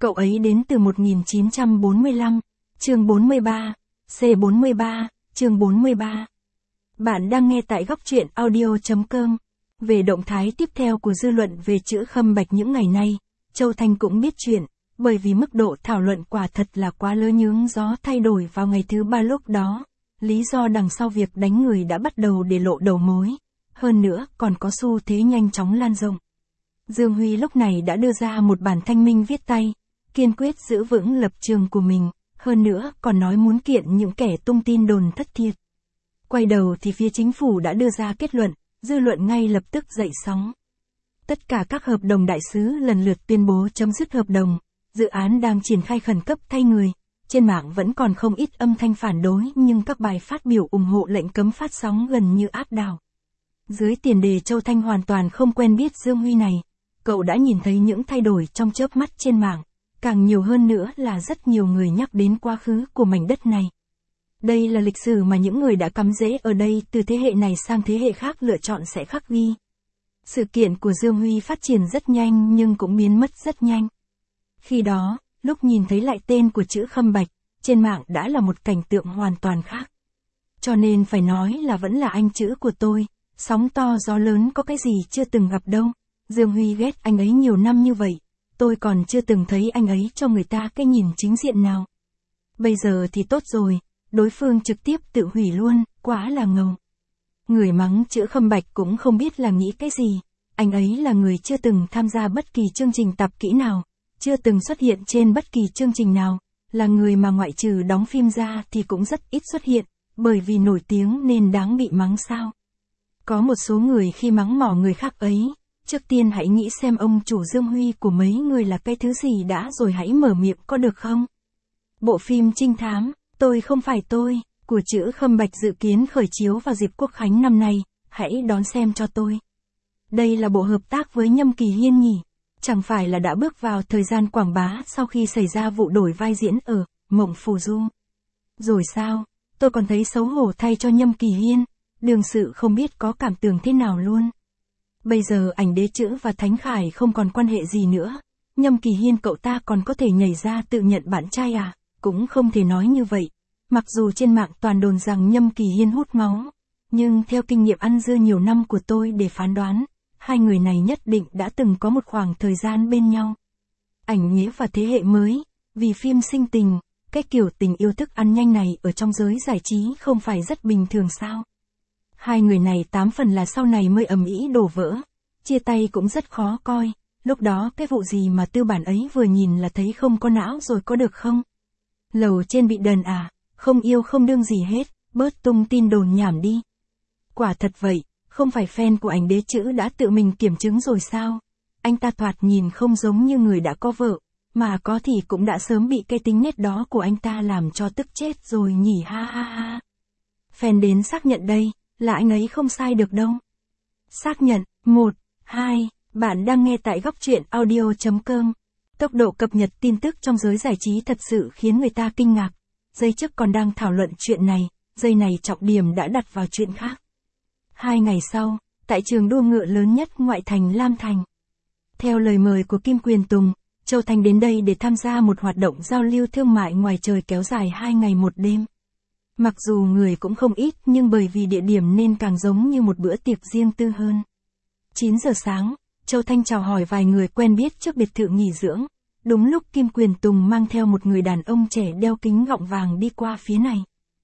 Cậu ấy đến từ 1945, chương 43, C43, chương 43. Bạn đang nghe tại góc truyện audio.com. Về động thái tiếp theo của dư luận về chữ Khâm Bạch những ngày nay, Châu Thanh cũng biết chuyện, bởi vì mức độ thảo luận quả thật là quá lớn, nhướng gió thay đổi vào ngày thứ ba lúc đó. Lý do đằng sau việc đánh người đã bắt đầu để lộ đầu mối, hơn nữa còn có xu thế nhanh chóng lan rộng. Dương Huy lúc này đã đưa ra một bản thanh minh viết tay, kiên quyết giữ vững lập trường của mình, hơn nữa còn nói muốn kiện những kẻ tung tin đồn thất thiệt. Quay đầu thì phía chính phủ đã đưa ra kết luận, dư luận ngay lập tức dậy sóng. Tất cả các hợp đồng đại sứ lần lượt tuyên bố chấm dứt hợp đồng, dự án đang triển khai khẩn cấp thay người. Trên mạng vẫn còn không ít âm thanh phản đối, nhưng các bài phát biểu ủng hộ lệnh cấm phát sóng gần như áp đảo. Dưới tiền đề Châu Thanh hoàn toàn không quen biết Dương Huy này, cậu đã nhìn thấy những thay đổi trong chớp mắt trên mạng, càng nhiều hơn nữa là rất nhiều người nhắc đến quá khứ của mảnh đất này. Đây là lịch sử mà những người đã cắm rễ ở đây từ thế hệ này sang thế hệ khác lựa chọn sẽ khắc ghi. Sự kiện của Dương Huy phát triển rất nhanh nhưng cũng biến mất rất nhanh. Khi đó, lúc nhìn thấy lại tên của chữ Khâm Bạch, trên mạng đã là một cảnh tượng hoàn toàn khác. Cho nên phải nói là vẫn là anh chữ của tôi, sóng to gió lớn có cái gì chưa từng gặp đâu. Dương Huy ghét anh ấy nhiều năm như vậy, tôi còn chưa từng thấy anh ấy cho người ta cái nhìn chính diện nào. Bây giờ thì tốt rồi, đối phương trực tiếp tự hủy luôn, quá là ngầu. Người mắng chữ Khâm Bạch cũng không biết là nghĩ cái gì, anh ấy là người chưa từng tham gia bất kỳ chương trình tập kỹ nào, chưa từng xuất hiện trên bất kỳ chương trình nào, là người mà ngoại trừ đóng phim ra thì cũng rất ít xuất hiện, bởi vì nổi tiếng nên đáng bị mắng sao. Có một số người khi mắng mỏ người khác ấy, trước tiên hãy nghĩ xem ông chủ Dương Huy của mấy người là cái thứ gì đã rồi hãy mở miệng có được không? Bộ phim trinh thám, Tôi không phải tôi, của chữ Khâm Bạch dự kiến khởi chiếu vào dịp Quốc khánh năm nay, hãy đón xem cho tôi. Đây là bộ hợp tác với Nhâm Kỳ Hiên nhỉ? Chẳng phải là đã bước vào thời gian quảng bá sau khi xảy ra vụ đổi vai diễn ở Mộng Phù Du. Rồi sao? Tôi còn thấy xấu hổ thay cho Nhâm Kỳ Hiên, đương sự không biết có cảm tưởng thế nào luôn. Bây giờ ảnh Đế Chữ và Thánh Khải không còn quan hệ gì nữa, Nhâm Kỳ Hiên cậu ta còn có thể nhảy ra tự nhận bạn trai à? Cũng không thể nói như vậy. Mặc dù trên mạng toàn đồn rằng Nhâm Kỳ Hiên hút máu, nhưng theo kinh nghiệm ăn dưa nhiều năm của tôi để phán đoán, hai người này nhất định đã từng có một khoảng thời gian bên nhau. Ảnh Nghĩa và thế hệ mới, vì phim sinh tình, cái kiểu tình yêu thức ăn nhanh này ở trong giới giải trí không phải rất bình thường sao? Hai người này 8 phần là sau này mới ầm ĩ đổ vỡ, chia tay cũng rất khó coi, lúc đó cái vụ gì mà tư bản ấy vừa nhìn là thấy không có não rồi có được không? Lầu trên bị đần à, không yêu không đương gì hết, bớt tung tin đồn nhảm đi. Quả thật vậy, không phải fan của ảnh Đế Chữ đã tự mình kiểm chứng rồi sao? Anh ta thoạt nhìn không giống như người đã có vợ, mà có thì cũng đã sớm bị cái tính nết đó của anh ta làm cho tức chết rồi nhỉ, ha ha ha. Fan đến xác nhận đây, là anh ấy không sai được đâu. Xác nhận, 1, 2, bạn đang nghe tại góc truyện audio.com. Tốc độ cập nhật tin tức trong giới giải trí thật sự khiến người ta kinh ngạc. Giây trước còn đang thảo luận chuyện này, giây này trọng điểm đã đặt vào chuyện khác. 2 ngày sau, tại trường đua ngựa lớn nhất ngoại thành Lam Thành. Theo lời mời của Kim Quyền Tùng, Châu Thanh đến đây để tham gia một hoạt động giao lưu thương mại ngoài trời kéo dài 2 ngày 1 đêm. Mặc dù người cũng không ít nhưng bởi vì địa điểm nên càng giống như một bữa tiệc riêng tư hơn. 9 giờ sáng, Châu Thanh chào hỏi vài người quen biết trước biệt thự nghỉ dưỡng. Đúng lúc Kim Quyền Tùng mang theo một người đàn ông trẻ đeo kính gọng vàng đi qua phía này.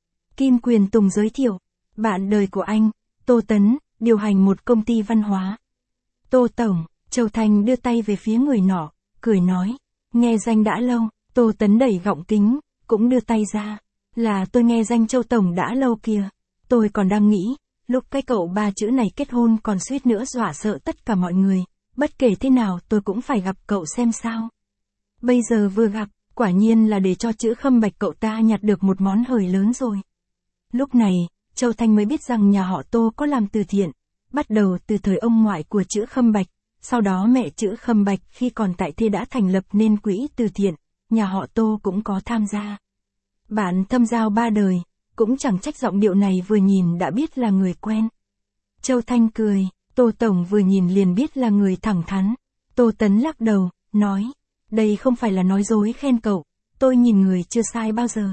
Kim Quyền Tùng giới thiệu, bạn đời của anh, Tô Tấn, điều hành một công ty văn hóa. Tô Tổng, Châu Thanh đưa tay về phía người nọ, cười nói, nghe danh đã lâu. Tô Tấn đẩy gọng kính, cũng đưa tay ra, là tôi nghe danh Châu Tổng đã lâu kìa. Tôi còn đang nghĩ, lúc cái cậu ba chữ này kết hôn còn suýt nữa dọa sợ tất cả mọi người, bất kể thế nào tôi cũng phải gặp cậu xem sao. Bây giờ vừa gặp, quả nhiên là để cho chữ Khâm Bạch cậu ta nhặt được một món hời lớn rồi. Lúc này, Châu Thanh mới biết rằng nhà họ Tô có làm từ thiện, bắt đầu từ thời ông ngoại của chữ Khâm Bạch, sau đó mẹ chữ Khâm Bạch khi còn tại thế đã thành lập nên quỹ từ thiện, nhà họ Tô cũng có tham gia. Bạn thâm giao 3 đời, cũng chẳng trách giọng điệu này vừa nhìn đã biết là người quen. Châu Thanh cười, Tô Tổng vừa nhìn liền biết là người thẳng thắn. Tô Tấn lắc đầu, nói, Đây không phải là nói dối khen cậu, tôi nhìn người chưa sai bao giờ.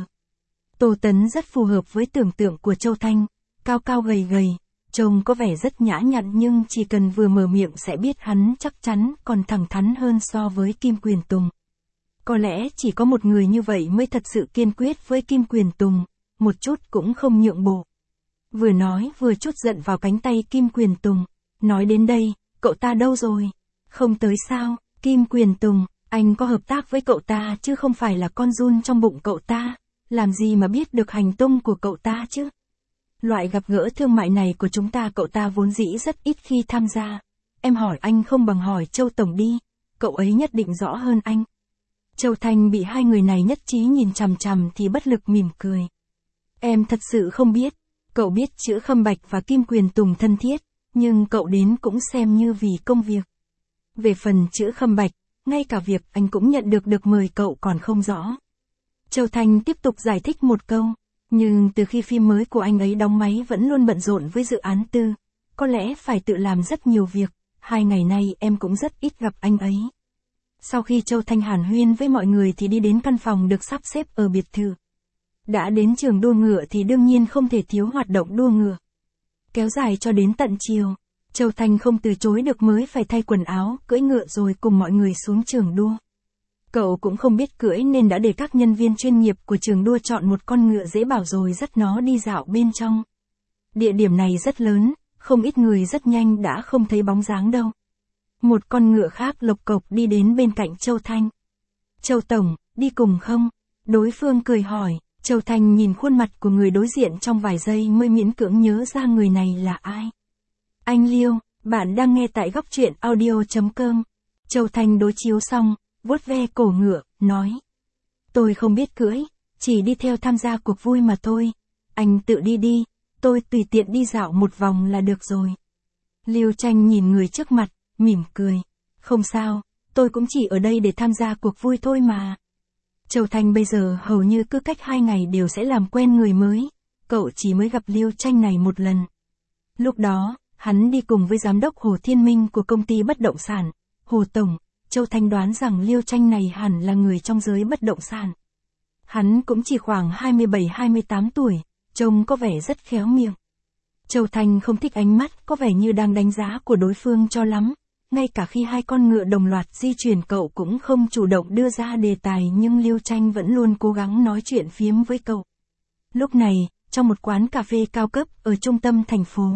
Tô Tấn rất phù hợp với tưởng tượng của Châu Thanh, cao cao gầy gầy, trông có vẻ rất nhã nhặn nhưng chỉ cần vừa mở miệng sẽ biết hắn chắc chắn còn thẳng thắn hơn so với Kim Quyền Tùng. Có lẽ chỉ có một người như vậy mới thật sự kiên quyết với Kim Quyền Tùng, một chút cũng không nhượng bộ. Vừa nói vừa trút giận vào cánh tay Kim Quyền Tùng, nói đến đây, cậu ta đâu rồi? Không tới sao? Kim Quyền Tùng, anh có hợp tác với cậu ta chứ không phải là con giun trong bụng cậu ta, làm gì mà biết được hành tung của cậu ta chứ? Loại gặp gỡ thương mại này của chúng ta cậu ta vốn dĩ rất ít khi tham gia. Em hỏi anh không bằng hỏi Châu Tổng đi, cậu ấy nhất định rõ hơn anh. Châu Thanh bị hai người này nhất trí nhìn chằm chằm thì bất lực mỉm cười. Em thật sự không biết, cậu biết chữ Khâm Bạch và Kim Quyền Tùng thân thiết, nhưng cậu đến cũng xem như vì công việc. Về phần chữ Khâm Bạch, ngay cả việc anh cũng nhận được mời cậu còn không rõ. Châu Thanh tiếp tục giải thích một câu, nhưng từ khi phim mới của anh ấy đóng máy vẫn luôn bận rộn với dự án tư, có lẽ phải tự làm rất nhiều việc, 2 ngày nay em cũng rất ít gặp anh ấy. Sau khi Châu Thanh hàn huyên với mọi người thì đi đến căn phòng được sắp xếp ở biệt thự. Đã đến trường đua ngựa thì đương nhiên không thể thiếu hoạt động đua ngựa. Kéo dài cho đến tận chiều, Châu Thanh không từ chối được mới phải thay quần áo, cưỡi ngựa rồi cùng mọi người xuống trường đua. Cậu cũng không biết cưỡi nên đã để các nhân viên chuyên nghiệp của trường đua chọn một con ngựa dễ bảo rồi dắt nó đi dạo bên trong. Địa điểm này rất lớn, không ít người rất nhanh đã không thấy bóng dáng đâu. Một con ngựa khác lộc cộc đi đến bên cạnh Châu Thanh. Châu Tổng, đi cùng không? Đối phương cười hỏi, Châu Thanh nhìn khuôn mặt của người đối diện trong vài giây mới miễn cưỡng nhớ ra người này là ai. Anh Liêu, bạn đang nghe tại góc truyện audio.com. Châu Thanh đối chiếu xong, vuốt ve cổ ngựa, nói. Tôi không biết cưỡi, chỉ đi theo tham gia cuộc vui mà thôi. Anh tự đi đi, tôi tùy tiện đi dạo một vòng là được rồi. Liêu Tranh nhìn người trước mặt, mỉm cười. Không sao, tôi cũng chỉ ở đây để tham gia cuộc vui thôi mà. Châu Thanh bây giờ hầu như cứ cách 2 ngày đều sẽ làm quen người mới. Cậu chỉ mới gặp Liêu Tranh này một lần. Lúc đó, hắn đi cùng với giám đốc Hồ Thiên Minh của công ty bất động sản, Hồ Tổng. Châu Thanh đoán rằng Liêu Tranh này hẳn là người trong giới bất động sản. Hắn cũng chỉ khoảng 27-28 tuổi, trông có vẻ rất khéo miệng. Châu Thanh không thích ánh mắt có vẻ như đang đánh giá của đối phương cho lắm. Ngay cả khi hai con ngựa đồng loạt di chuyển cậu cũng không chủ động đưa ra đề tài nhưng Liêu Tranh vẫn luôn cố gắng nói chuyện phiếm với cậu. Lúc này, trong một quán cà phê cao cấp ở trung tâm thành phố.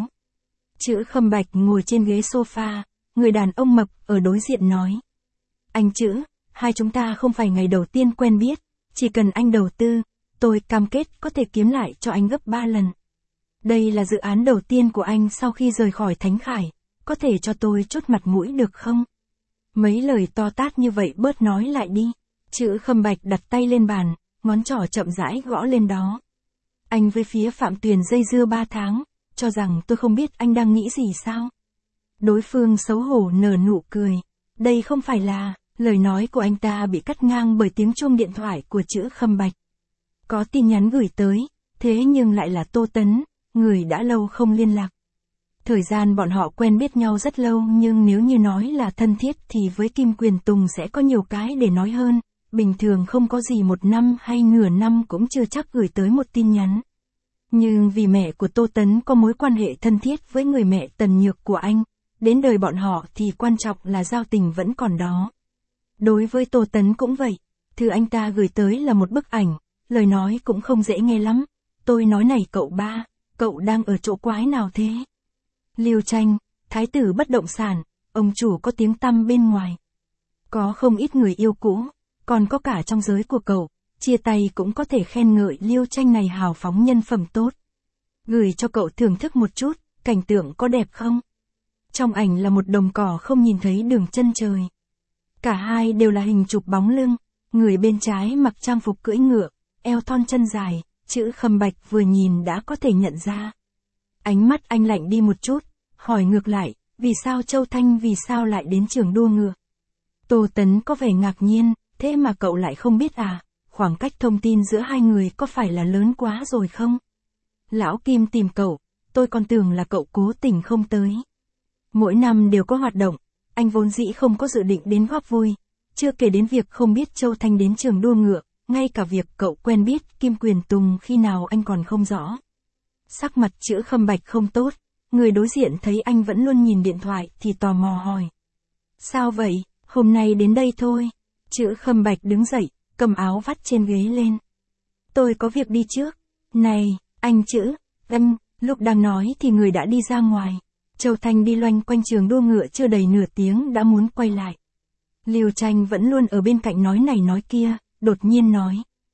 Chữ Khâm Bạch ngồi trên ghế sofa, người đàn ông mập ở đối diện nói. Anh Chữ, hai chúng ta không phải ngày đầu tiên quen biết, chỉ cần anh đầu tư, tôi cam kết có thể kiếm lại cho anh gấp 3 lần. Đây là dự án đầu tiên của anh sau khi rời khỏi Thánh Khải, có thể cho tôi chút mặt mũi được không? Mấy lời to tát như vậy bớt nói lại đi. Chữ Khâm Bạch đặt tay lên bàn, ngón trỏ chậm rãi gõ lên đó. Anh với phía Phạm Tuyền dây dưa 3 tháng, cho rằng tôi không biết anh đang nghĩ gì sao? Đối phương xấu hổ nở nụ cười. Đây không phải là, lời nói của anh ta bị cắt ngang bởi tiếng chuông điện thoại của Chữ Khâm Bạch. Có tin nhắn gửi tới, thế nhưng lại là Tô Tấn, người đã lâu không liên lạc. Thời gian bọn họ quen biết nhau rất lâu nhưng nếu như nói là thân thiết thì với Kim Quyền Tùng sẽ có nhiều cái để nói hơn, bình thường không có gì 1 năm hay nửa năm cũng chưa chắc gửi tới một tin nhắn. Nhưng vì mẹ của Tô Tấn có mối quan hệ thân thiết với người mẹ Tần Nhược của anh, đến đời bọn họ thì quan trọng là giao tình vẫn còn đó. Đối với Tô Tấn cũng vậy, thư anh ta gửi tới là một bức ảnh, lời nói cũng không dễ nghe lắm. Tôi nói này cậu ba, cậu đang ở chỗ quái nào thế? Liêu Tranh, thái tử bất động sản, ông chủ có tiếng tăm bên ngoài. Có không ít người yêu cũ, còn có cả trong giới của cậu, chia tay cũng có thể khen ngợi Liêu Tranh này hào phóng nhân phẩm tốt. Gửi cho cậu thưởng thức một chút, cảnh tượng có đẹp không? Trong ảnh là một đồng cỏ không nhìn thấy đường chân trời. Cả hai đều là hình chụp bóng lưng, người bên trái mặc trang phục cưỡi ngựa, eo thon chân dài, Chữ Khâm Bạch vừa nhìn đã có thể nhận ra. Ánh mắt anh lạnh đi một chút, hỏi ngược lại, vì sao Châu Thanh vì sao lại đến trường đua ngựa? Tô Tấn có vẻ ngạc nhiên, thế mà cậu lại không biết à, khoảng cách thông tin giữa hai người có phải là lớn quá rồi không? Lão Kim tìm cậu, tôi còn tưởng là cậu cố tình không tới. Mỗi năm đều có hoạt động, anh vốn dĩ không có dự định đến góp vui, Chưa kể đến việc không biết Châu Thanh đến trường đua ngựa, ngay cả việc cậu quen biết Kim Quyền Tùng khi nào anh còn không rõ. Sắc mặt Chữ Khâm Bạch không tốt, người đối diện thấy anh vẫn luôn nhìn điện thoại thì tò mò hỏi. Sao vậy, hôm nay đến đây thôi. Chữ Khâm Bạch đứng dậy, cầm áo vắt trên ghế lên. Tôi có việc đi trước. Này, anh Chữ, lúc đang nói thì người đã đi ra ngoài. Châu Thanh đi loanh quanh trường đua ngựa chưa đầy nửa tiếng đã muốn quay lại. Lưu Tranh vẫn luôn ở bên cạnh nói này nói kia, đột nhiên nói.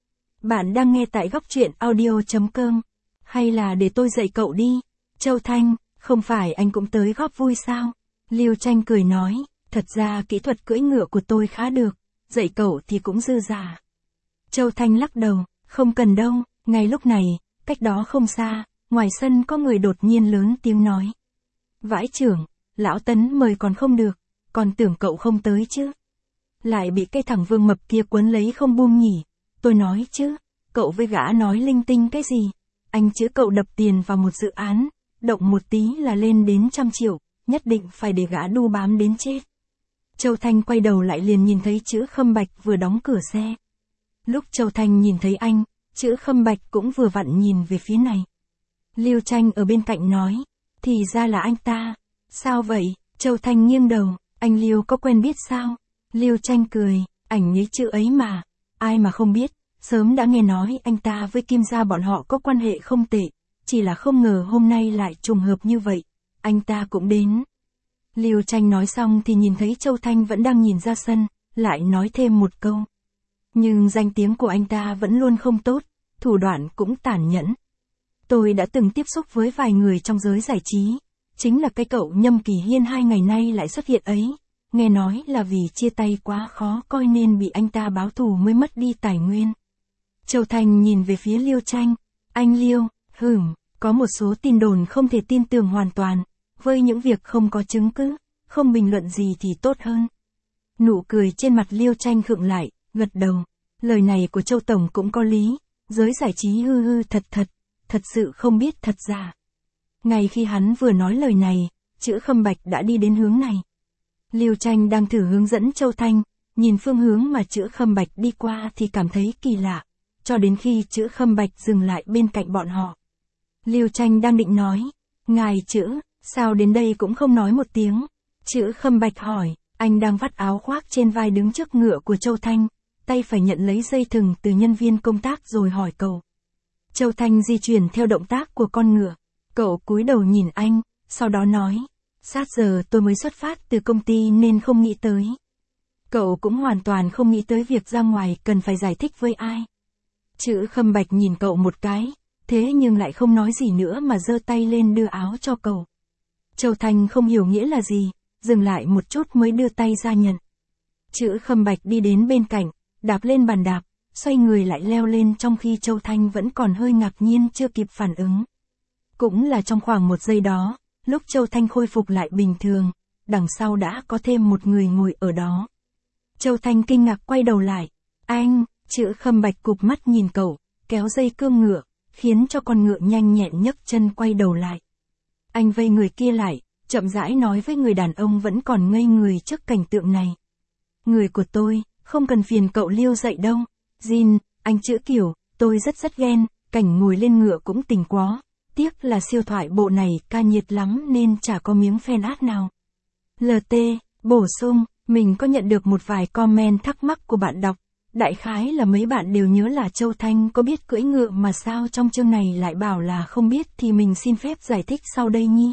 Bạn đang nghe tại góc truyện audio.com, hay là để tôi dạy cậu đi? Châu Thanh, không phải anh cũng tới góp vui sao? Lưu Tranh cười nói, thật ra kỹ thuật cưỡi ngựa của tôi khá được, dạy cậu thì cũng dư giả. Châu Thanh lắc đầu, không cần đâu. Ngay lúc này, cách đó không xa, ngoài sân có người đột nhiên lớn tiếng nói. Vãi trưởng, lão Tấn mời còn không được, còn tưởng cậu không tới chứ. Lại bị cái thằng Vương Mập kia quấn lấy không buông nhỉ. Tôi nói chứ, cậu với gã nói linh tinh cái gì. Anh Chữ cậu đập tiền vào một dự án, động một tí là lên đến 100 triệu, nhất định phải để gã đu bám đến chết. Châu Thanh quay đầu lại liền nhìn thấy Chữ Khâm Bạch vừa đóng cửa xe. Lúc Châu Thanh nhìn thấy anh, Chữ Khâm Bạch cũng vừa vặn nhìn về phía này. Lưu Tranh ở bên cạnh nói, thì ra là anh ta. Sao vậy? Châu Thanh nghiêng đầu, anh Lưu có quen biết sao? Lưu Tranh cười, ảnh nhấy chữ ấy mà, ai mà không biết, sớm đã nghe nói anh ta với Kim gia bọn họ có quan hệ không tệ, chỉ là không ngờ hôm nay lại trùng hợp như vậy, anh ta cũng đến. Lưu Tranh nói xong thì nhìn thấy Châu Thanh vẫn đang nhìn ra sân, lại nói thêm một câu. Nhưng danh tiếng của anh ta vẫn luôn không tốt, thủ đoạn cũng tàn nhẫn. Tôi đã từng tiếp xúc với vài người trong giới giải trí, chính là cái cậu Nhâm Kỳ Hiên 2 ngày nay lại xuất hiện ấy, nghe nói là vì chia tay quá khó coi nên bị anh ta báo thù mới mất đi tài nguyên. Châu Thanh nhìn về phía Lưu Tranh, anh Lưu, có một số tin đồn không thể tin tưởng hoàn toàn, với những việc không có chứng cứ, không bình luận gì thì tốt hơn. Nụ cười trên mặt Lưu Tranh khựng lại, gật đầu, lời này của Châu Tổng cũng có lý, giới giải trí hư thật sự không biết thật giả. Ngay khi hắn vừa nói lời này, Chữ Khâm Bạch đã đi đến hướng này. Lưu Tranh đang thử hướng dẫn Châu Thanh, nhìn phương hướng mà Chữ Khâm Bạch đi qua thì cảm thấy kỳ lạ, cho đến khi Chữ Khâm Bạch dừng lại bên cạnh bọn họ. Lưu Tranh đang định nói, ngài Chữ, sao đến đây cũng không nói một tiếng? Chữ Khâm Bạch hỏi, anh đang vắt áo khoác trên vai đứng trước ngựa của Châu Thanh, tay phải nhận lấy dây thừng từ nhân viên công tác rồi hỏi cậu. Châu Thanh di chuyển theo động tác của con ngựa, cậu cúi đầu nhìn anh, sau đó nói, sát giờ tôi mới xuất phát từ công ty nên không nghĩ tới. Cậu cũng hoàn toàn không nghĩ tới việc ra ngoài cần phải giải thích với ai. Chữ Khâm Bạch nhìn cậu một cái, thế nhưng lại không nói gì nữa mà giơ tay lên đưa áo cho cậu. Châu Thanh không hiểu nghĩa là gì, dừng lại một chút mới đưa tay ra nhận. Chữ Khâm Bạch đi đến bên cạnh, đạp lên bàn đạp, xoay người lại leo lên trong khi Châu Thanh vẫn còn hơi ngạc nhiên chưa kịp phản ứng. Cũng là trong khoảng 1 giây đó, lúc Châu Thanh khôi phục lại bình thường, đằng sau đã có thêm một người ngồi ở đó. Châu Thanh kinh ngạc quay đầu lại, anh, Chữ Khâm Bạch cụp mắt nhìn cậu, kéo dây cương ngựa, khiến cho con ngựa nhanh nhẹn nhấc chân quay đầu lại. Anh vây người kia lại, chậm rãi nói với người đàn ông vẫn còn ngây người trước cảnh tượng này. Người của tôi, không cần phiền cậu Lưu dậy đâu. Jin, anh Chữ kiểu, tôi rất ghen, cảnh ngồi lên ngựa cũng tỉnh quá. Tiếc là siêu thoại bộ này ca nhiệt lắm nên chả có miếng fan art nào. LT, bổ sung, mình có nhận được một vài comment thắc mắc của bạn đọc. Đại khái là mấy bạn đều nhớ là Châu Thanh có biết cưỡi ngựa mà sao trong chương này lại bảo là không biết thì mình xin phép giải thích sau đây nhi.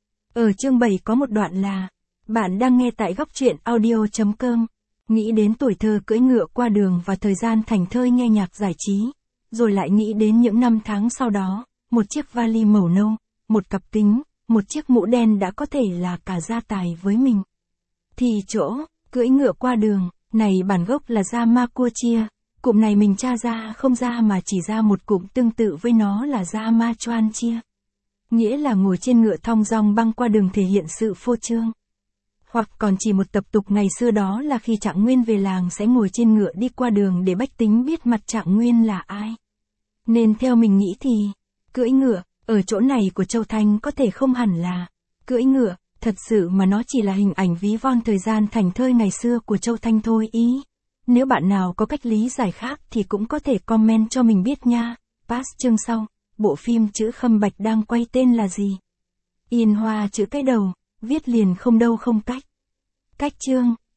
Ở chương 7 có một đoạn là, bạn đang nghe tại góc truyện audio.com, nghĩ đến tuổi thơ cưỡi ngựa qua đường và thời gian thảnh thơi nghe nhạc giải trí, rồi lại nghĩ đến những năm tháng sau đó, một chiếc vali màu nâu, một cặp kính, một chiếc mũ đen đã có thể là cả gia tài với mình. Thì chỗ, cưỡi ngựa qua đường, này bản gốc là Yamakuchia, cụm này mình tra ra không ra mà chỉ ra một cụm tương tự với nó là Yamachuanchia. Nghĩa là ngồi trên ngựa thong dong băng qua đường thể hiện sự phô trương. Hoặc còn chỉ một tập tục ngày xưa đó là khi Trạng Nguyên về làng sẽ ngồi trên ngựa đi qua đường để bách tính biết mặt Trạng Nguyên là ai. Nên theo mình nghĩ thì, cưỡi ngựa, ở chỗ này của Châu Thanh có thể không hẳn là cưỡi ngựa, Thật sự mà nó chỉ là hình ảnh ví von thời gian thảnh thơi ngày xưa của Châu Thanh thôi ý. Nếu bạn nào có cách lý giải khác thì cũng có thể comment cho mình biết nha. Pass chương sau, bộ phim Chữ Khâm Bạch đang quay tên là gì? Yên Hoa chữ cái đầu, viết liền không đâu không cách. Cách chương.